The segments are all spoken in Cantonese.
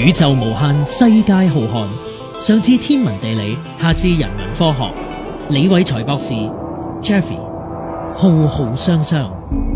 宇宙無限，世界浩瀚，上至天文地理，下至人文科學。李偉才博士 Jeffrey 浩浩湯湯。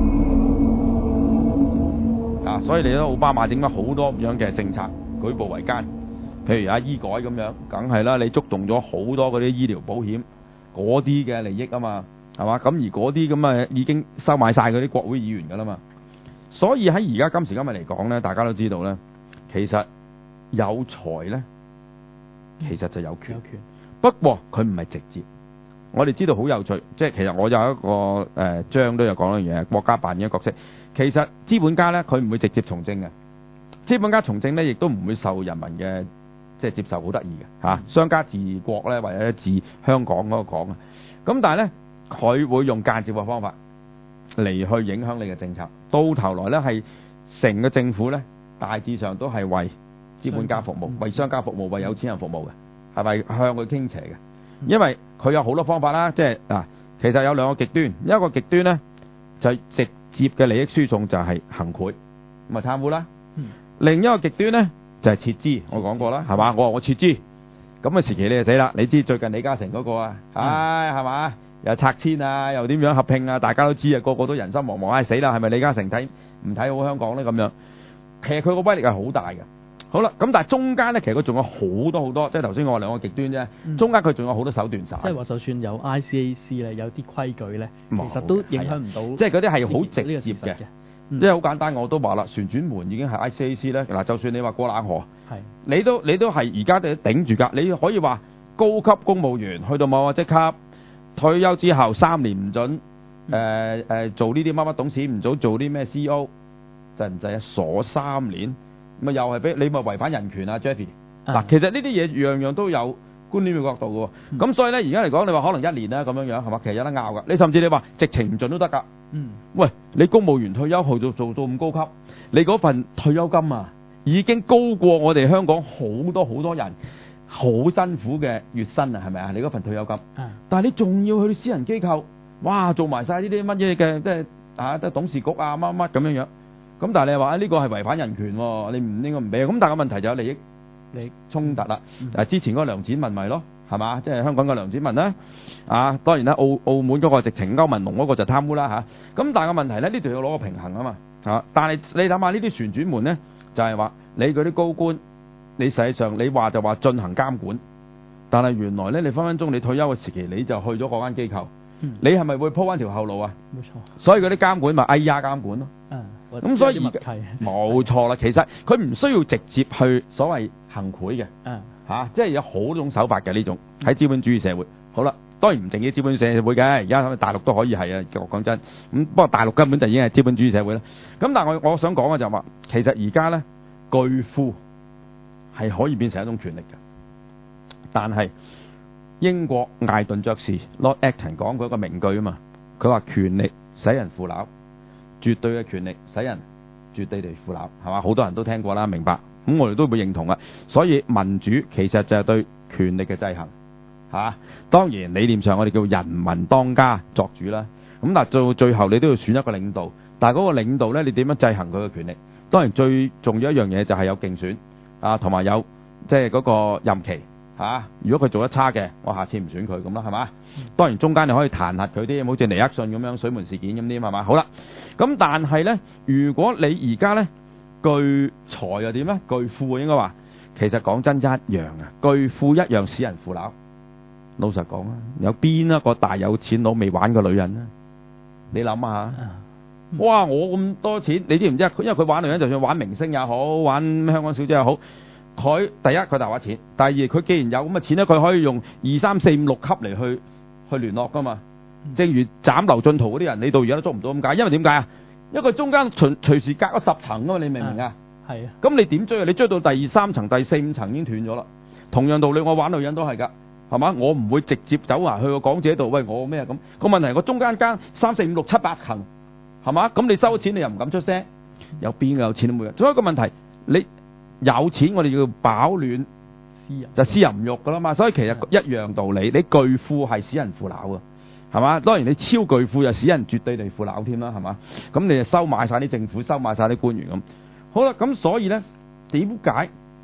所以你睇奧巴馬點解好多咁樣嘅政策舉步維艱？譬如醫改咁樣，梗係啦，你觸動咗好多嗰啲醫療保險嗰啲嘅利益啊嘛，係嘛？咁而嗰啲咁啊已經收買晒嗰啲國會議員噶啦嘛。所以喺而家今時今日嚟講咧，大家都知道咧，其實有才咧，其實就有權。不過佢唔係直接。我哋知道好有趣，即係其實我有一個章都有講一樣嘢，國家扮演嘅角色。其實資本家咧，佢唔會直接從政嘅。資本家從政咧，亦都唔會受人民嘅即係接受，好得意嘅嚇。商家治國咧，或者治香港嗰個講啊。咁但係咧，佢會用間接嘅方法嚟去影響你嘅政策。到頭來咧，係成個政府咧，大致上都係為資本家服務、為商家服務、為有錢人服務嘅，係咪向佢傾斜嘅？因為佢有好多方法啦，即係其實有兩個極端，一個極端呢，就係直接嘅利益輸送就係行賄，咁啊貪污啦。另一個極端呢，就係撤資，我講過啦，係嘛？我撤資，咁嘅時期你就死啦。你知最近李嘉誠嗰個啊，係嘛？又拆遷啊，又點樣合併啊？大家都知啊，個個都人心惶惶，死啦！係咪李嘉誠唔睇好香港呢？咁樣，其實佢個威力係好大嘅。好啦，咁但係中間咧，其實佢仲有好多，即係頭先我話兩個極端啫。中間佢仲有好多手段手。 即係話，就算有 ICAC 咧，有啲規矩咧，其實都影響唔到。 即係嗰啲係好直接嘅。即係好簡單，我都話啦，旋轉門已經係 ICAC 咧。嗱，就算你話過冷河，你都係而家都頂住㗎。你可以話高級公務員去到某個職級，退休之後3年唔準做呢啲乜乜董事，唔準做啲咩 CEO， 制唔制啊？鎖3年。咪又係俾你咪違反人權啊 Jeffrey 嗱，其實呢啲嘢樣樣都有觀點嘅角度嘅，咁所以咧而家嚟講，你話可能1年啦咁樣樣係嘛，其實有得拗噶。你甚至你話直情唔盡都得噶。喂，你公務員退休去到做到咁高級，你嗰份退休金啊已經高過我哋香港好多人好辛苦嘅月薪啊，係咪啊？你嗰份退休金，但係你仲要去私人機構，哇，做埋晒呢啲乜嘢嘅，即係董事局啊乜乜咁樣樣。咁但係你話呢個係違反人權喎，你唔應該唔俾。咁但係個問題就有利益衝突啦。之前嗰個梁展文咪咯，係嘛？即係香港嘅梁展文啦。當然啦，澳門嗰個直情歐文龍嗰個就貪污啦嚇。咁但係個問題咧，呢度要攞個平衡啊嘛。但係你諗下呢啲旋轉門咧，就係話你嗰啲高官，你實際上你話就話進行監管，但係原來咧你分分鐘你退休嘅時期你就去咗嗰間機構，你係咪會鋪翻條後路啊？冇錯。所以嗰啲監管咪監管咯。咁所以冇錯啦，其實佢唔需要直接去所謂行賄嘅，即係有好多種手法嘅呢種喺資本主義社會。好啦，當然唔淨止資本主義社會嘅，而家大陸都可以係啊。講真，咁不過大陸根本就已經係資本主義社會啦。咁但係我想講嘅就係話，其實而家咧巨富係可以變成一種權力嘅，但係英國艾頓爵士 Lord Acton 講過一個名句啊嘛，佢話權力使人腐朽。絕對嘅權力使人絕對地腐朽，係嘛？好多人都聽過啦，明白？咁我哋都會認同啊。所以民主其實就係對權力嘅制衡，當然理念上我哋叫人民當家作主啦。咁但係到最後你都要選一個領導，但係嗰個領導咧，你點樣制衡佢嘅權力？當然最重要一樣嘢就係有競選同埋有即係嗰個任期。如果佢做得差嘅，我下次唔選佢咁啦，係嘛？當然中間你可以彈劾佢啲，好似尼克遜咁樣水門事件咁啲，係嘛？好啦，咁但係咧，如果你而家咧巨財又點咧？巨富應該話，其實講真一樣啊，巨富一樣使人腐朽。老實講啊，有邊一個大有錢佬未玩過女人啊？你諗下，哇！我咁多錢，你知唔知啊？因為佢玩女人，就算玩明星也好，玩香港小姐也好。佢第一佢大把錢，第二佢既然有咁嘅錢咧，佢可以用2、3、4、5、6級嚟去聯絡噶嘛。正如斬劉進圖嗰啲人，你到而家都捉唔到咁解，因為點解啊？因為佢中間隨時隔咗10層噶嘛，你明唔明啊？係啊。咁你點追啊？你追到第2、3層、第4、5層已經斷咗啦。同樣道理，我玩女人都係㗎，係嘛？我唔會直接走埋去個港姐度，喂我咩咁？個問題我中間間3、4、5、6、7、8層，係嘛？咁你收咗錢你又唔敢出聲，有邊個有錢都冇嘅。仲有一個問題，你有錢我哋要飽暖，就私人唔欲噶啦嘛，所以其實一樣道理，你巨富係使人腐朽啊，係嘛？當然你超巨富就使人絕對地腐朽添啦，係嘛？咁你就收買晒啲政府，收買晒啲官員咁。好啦，咁所以咧，點解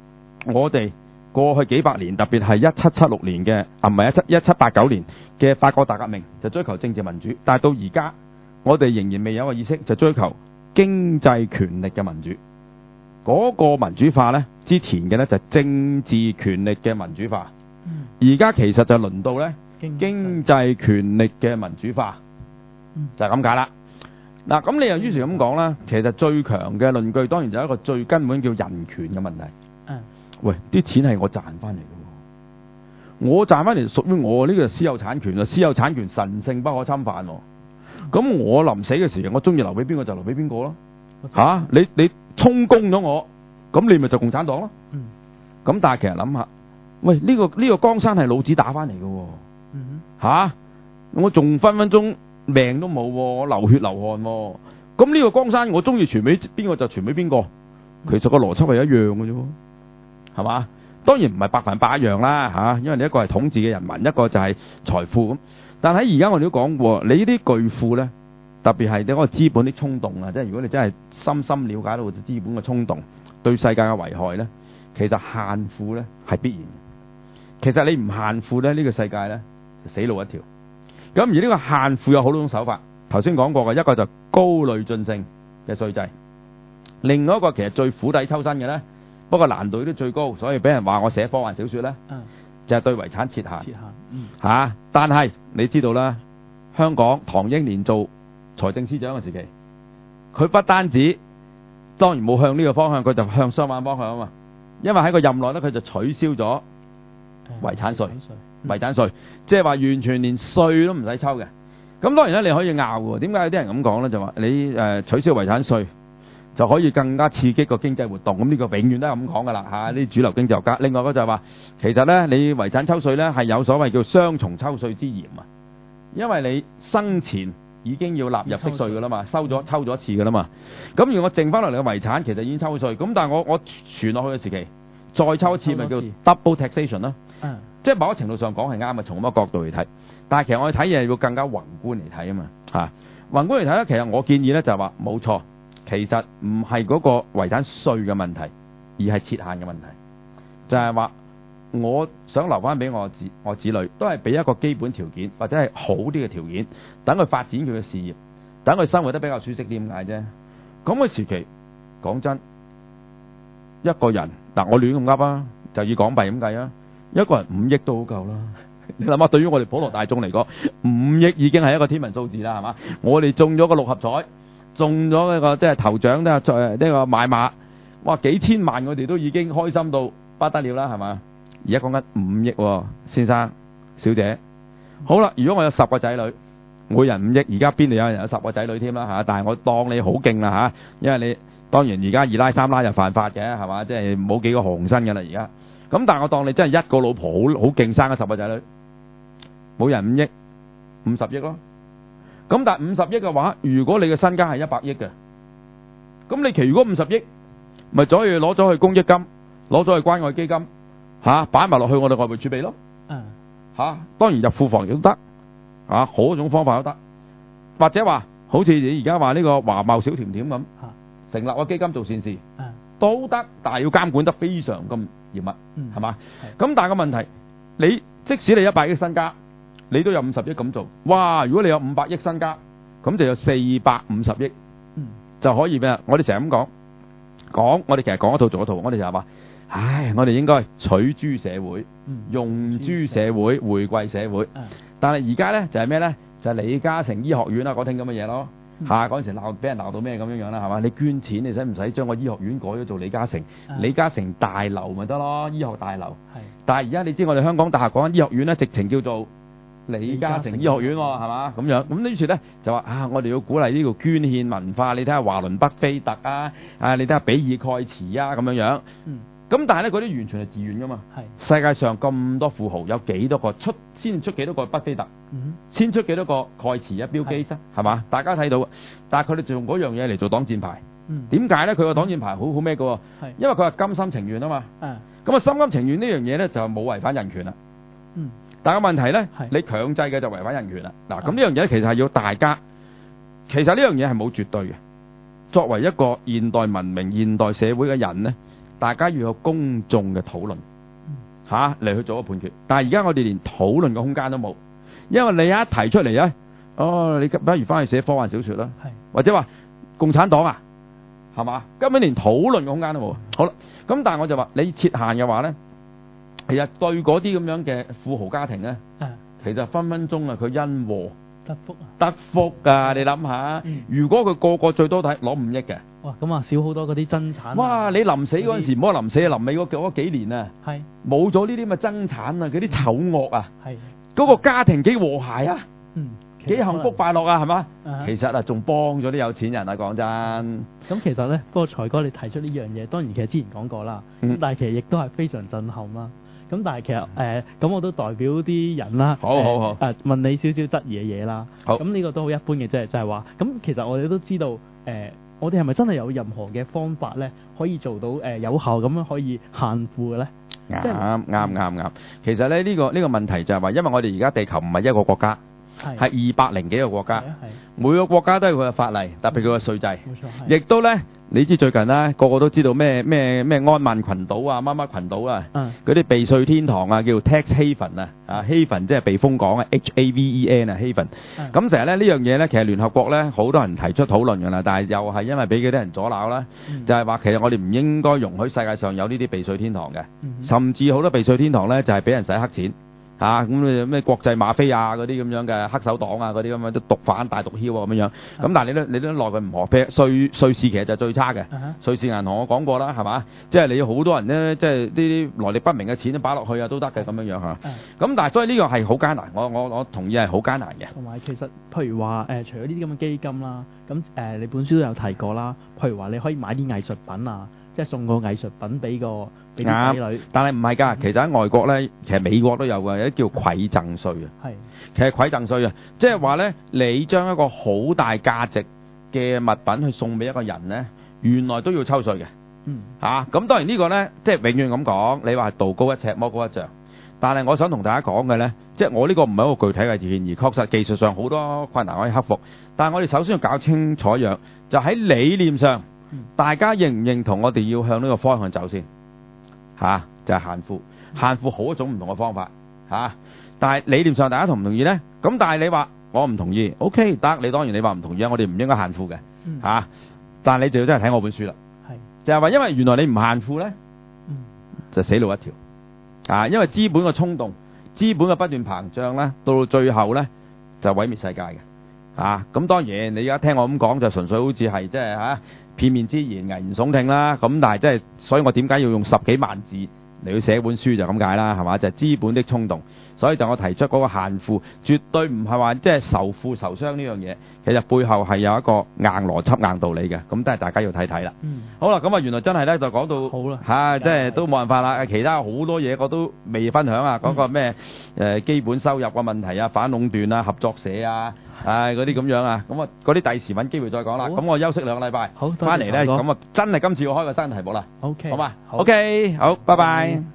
我哋過去幾百年，特別係1776年嘅唔係1789年嘅法國大革命，就追求政治民主。但係到而家，我哋仍然未有一個意識，就追求經濟權力嘅民主。嗰個民主化呢，之前嘅呢就係政治權力嘅民主化。而家其實就輪到呢經濟權力嘅民主化，就係咁解啦。嗱，咁你又於是咁講啦，其實最強嘅論據當然就係一個最根本叫人權嘅問題。喂，啲錢係我賺翻嚟嘅，我賺翻嚟屬於我，呢個私有產權啊，私有產權神聖不可侵犯。咁我臨死嘅時候，我中意留俾邊個就留俾邊個咯。吓，你充公咗我，咁你咪就共產黨咯。咁但係其實諗下，喂，呢個江山係老子打翻嚟嘅，吓，我仲分分鐘命都冇，我流血流汗。咁呢個江山我中意傳俾邊個就傳俾邊個，其實個邏輯係一樣嘅啫，係嘛？當然唔係100%一樣啦，吓，因為你一個係統治嘅人民，一個就係財富咁。但喺而家我哋都講過，你呢啲巨富咧，特別係你嗰個資本的衝動啊，即係如果你真係深深了解到資本嘅衝動對世界嘅危害咧，其實限富咧係必然嘅。其實你唔限富咧，呢個世界咧就死路一條。咁而呢個限富有好多種手法，頭先講過嘅一個就高累進性嘅稅制，另外一個其實最釜底抽薪嘅咧，不過難度都最高，所以俾人話我寫科幻小說咧，就係對遺產設限。但係你知道啦，香港唐英年做財政司長嘅時期，佢不單止當然冇向呢個方向，佢就向相反方向啊嘛。因為喺個任內咧，佢就取消咗遺產稅，遺產稅即係話完全連稅都唔使抽嘅。咁當然咧，你可以拗喎，點解有啲人咁講咧？就話你取消遺產稅就可以更加刺激個經濟活動。咁呢個永遠都係咁講噶啦嚇，啲主流經濟學家。另外嗰就係話，其實咧你遺產抽稅咧係有所謂叫雙重抽稅之嫌啊，因為你生前已經要納入息稅噶啦嘛，抽咗一次噶啦嘛。咁如果我剩翻落嚟嘅遺產其實已經抽稅，咁但係我傳落去嘅時期再抽一次咪叫 double taxation 啦。即係某一程度上講係啱嘅，從乜角度嚟睇。但係其實我哋睇嘢要更加宏觀嚟睇啊嘛嚇。宏觀嚟睇咧，其實我建議咧就係話冇錯，其實唔係嗰個遺產稅嘅問題，而係設限嘅問題。就係話我想留翻俾我子女，都係俾一個基本條件或者係好啲嘅條件，等佢發展佢嘅事業，等佢生活得比較舒適啲咁解啫。咁嘅時期講真，一個人嗱我亂咁噏啊，就以港幣咁計啊，一個人5億都好夠啦。你諗下，對於我哋普羅大眾嚟講，5億已經係一個天文數字啦，係嘛？我哋中咗個6合彩，中咗一個即係頭獎呢個買馬，哇幾千萬我哋都已經開心到不得了啦，係嘛？而家講緊5億喎，先生小姐。好啦，如果我有10個仔女，每人5億，而家邊度有人有10個仔女添啦嚇？但係我當你好勁啦嚇，因為你當然而家2奶3奶就犯法嘅係嘛？即係冇幾個紅身㗎啦而家。咁但係我當你真係一個老婆好勁生咗10個仔女，每人5億，50億咯。咁但係50億嘅話，如果你嘅身家係100億嘅，咁你其餘嗰50億咪可以攞咗去公益金，攞咗去關愛基金嚇，擺埋落去我哋外匯儲備咯。嚇，當然入庫房亦都得嚇，好多種方法都得。或者話好似你而家話呢個華茂小甜甜咁，成立個基金做善事都得，但係要監管得非常咁嚴密，係嘛？咁但係個問題，你即使你100億身家，你都有50億咁做。哇！如果你有500億身家，咁就有450億，就可以咩啊？我哋成日咁講，我哋其實講一套做一套。我哋就係話，唉，我哋應該取諸社會，用諸社會，回饋社會。但係而家咧就係咩咧？就係李嘉誠醫學院啊，嗰啲咁嘅嘢咯。嗰陣時俾人鬧到咩咁樣啦，係嘛？你捐錢，你使唔使將個醫學院改咗做李嘉誠？李嘉誠大樓咪得咯，醫學大樓。但係而家你知我哋香港大學講緊醫學院咧，直情叫做李嘉誠醫學院喎，係嘛？咁樣咁於是咧就話我哋要鼓勵呢個捐獻文化。你睇下華倫北菲特啊，你睇下比爾蓋茨啊咁樣樣。咁但係咧嗰啲完全係自願噶嘛。世界上咁多富豪，有幾多個先出幾多個巴菲特，先出幾多個蓋茨啊、標基斯，係嘛？大家睇到，但係佢哋就用嗰樣嘢嚟做擋箭牌。點解咧？佢個擋箭牌好咩嘅喎？因為佢係甘心情願啊嘛。咁啊，心甘情願呢樣嘢咧就冇違反人權啦。但係個問題咧，你強制嘅就違反人權啦。嗱，咁呢樣嘢其實係要大家，其實呢樣嘢係冇絕對嘅。作為一個現代文明、現代社會嘅人咧， 大家要有公眾嘅討論嚟去做一個判決。但係而家我哋連討論嘅空間都冇，因為你一提出嚟咧，你不如翻去寫科幻小說啦，或者話共產黨啊，係嘛？根本連討論嘅空間都冇。好啦，咁但係我就話你設限嘅話咧，其實對嗰啲咁樣嘅富豪家庭咧，其實分分鐘佢因禍得福啊！你諗下，如果佢個最多攞5億嘅， 哇，咁啊少好多嗰啲爭產。 哇！你臨死嗰陣時唔好話臨死，臨尾嗰幾年啊，冇咗呢啲咁嘅爭產啊，嗰啲醜惡啊，嗰個家庭幾和諧啊，幾幸福快樂啊，係嘛？其實仲幫咗啲有錢人啊，講真。 咁其實咧，不過財哥你提出呢樣嘢，當然其實之前講過啦，但係其實亦都係非常震撼啦。咁但係其實咁我都代表啲人啦， 好問你少少質疑嘅嘢啦。咁呢個都好一般嘅啫，就係話，咁其實我哋都知道，我哋係咪真係有任何嘅方法咧，可以做到有效咁樣可以限富嘅咧？ 啱。其實咧呢個問題就係話，因為我哋而家地球唔係一個國家，係200幾個國家，每個國家都有佢嘅法例，特別佢嘅稅制，亦都咧。你知最近咧，個個都知道咩安曼群島啊、乜乜群島啊，嗰啲避稅天堂啊，叫 tax haven 啊，haven 即係避風港啊 ，haven 啊 haven。咁成日咧呢樣嘢咧，其實聯合國咧好多人提出討論㗎啦，但係又係因為俾嗰啲人阻撓啦，就係話其實我哋唔應該容許世界上有呢啲避稅天堂嘅，甚至好多避稅天堂咧就係俾人洗黑錢。咁咩國際馬菲亞嗰啲咁樣嘅黑手黨啊，嗰啲咁樣都毒販大毒梟咁樣。咁但係你都奈佢唔何。譬如瑞士其實就最差嘅。瑞士銀行我講過啦，係嘛？即係你好多人咧，即係呢啲來歷不明嘅錢都擺落去啊，都得嘅咁樣樣嚇。咁但係所以呢個係好艱難，我同意係好艱難嘅。 同埋其實譬如話除咗呢啲咁嘅基金啦，咁你本書都有提過啦。譬如話你可以買啲藝術品啊，即係送個藝術品俾啲仔女， 但係唔係㗎，其實喺外國咧，其實美國都有嘅，有啲叫饋贈稅啊。其實饋贈稅啊，即係話咧，你將一個好大價值嘅物品去送俾一個人咧，原來都要抽稅嘅。咁當然呢個咧，即係永遠咁講，你話道高一尺，魔高一丈。但係我想同大家講嘅咧，即係我呢個唔係一個具體嘅建議，確實技術上好多困難可以克服。但係我哋首先要搞清楚樣，就喺理念上，大家認唔認同我哋要向呢個方向走先？就係限富，限富好一種唔同嘅方法但係理念上大家同唔同意呢？咁但係你話我唔同意 ，OK 得，你當然你話唔同意啊，我哋唔應該限富嘅但係你就要真係睇我本書啦，就係話因為原來你唔限富呢，就死路一條因為資本嘅衝動，資本嘅不斷膨脹呢，到最後呢，就毀滅世界嘅咁當然你而家聽我咁講就純粹好似係即係片面之言，危言聳聽啦。咁但係即係，所以我點解要用10幾萬字嚟去寫本書就咁解啦，係嘛？就係資本的衝動。所以就我提出嗰個限富，絕對唔係話即係仇富仇商呢樣嘢，其實背後係有一個硬邏輯、硬道理嘅。咁都係大家要睇睇啦。好啦，咁原來真係咧就講到好啦， 即係都冇辦法啦。其他好多嘢我都未分享啊，講個咩基本收入嘅問題啊、反壟斷啊、合作社啊。嗰啲咁樣啊，咁啊嗰啲第時揾機會再講啦。咁我休息2個禮拜，翻嚟咧，咁啊真係今次要開個新題目啦。 OK， 好嘛？OK，好，拜拜。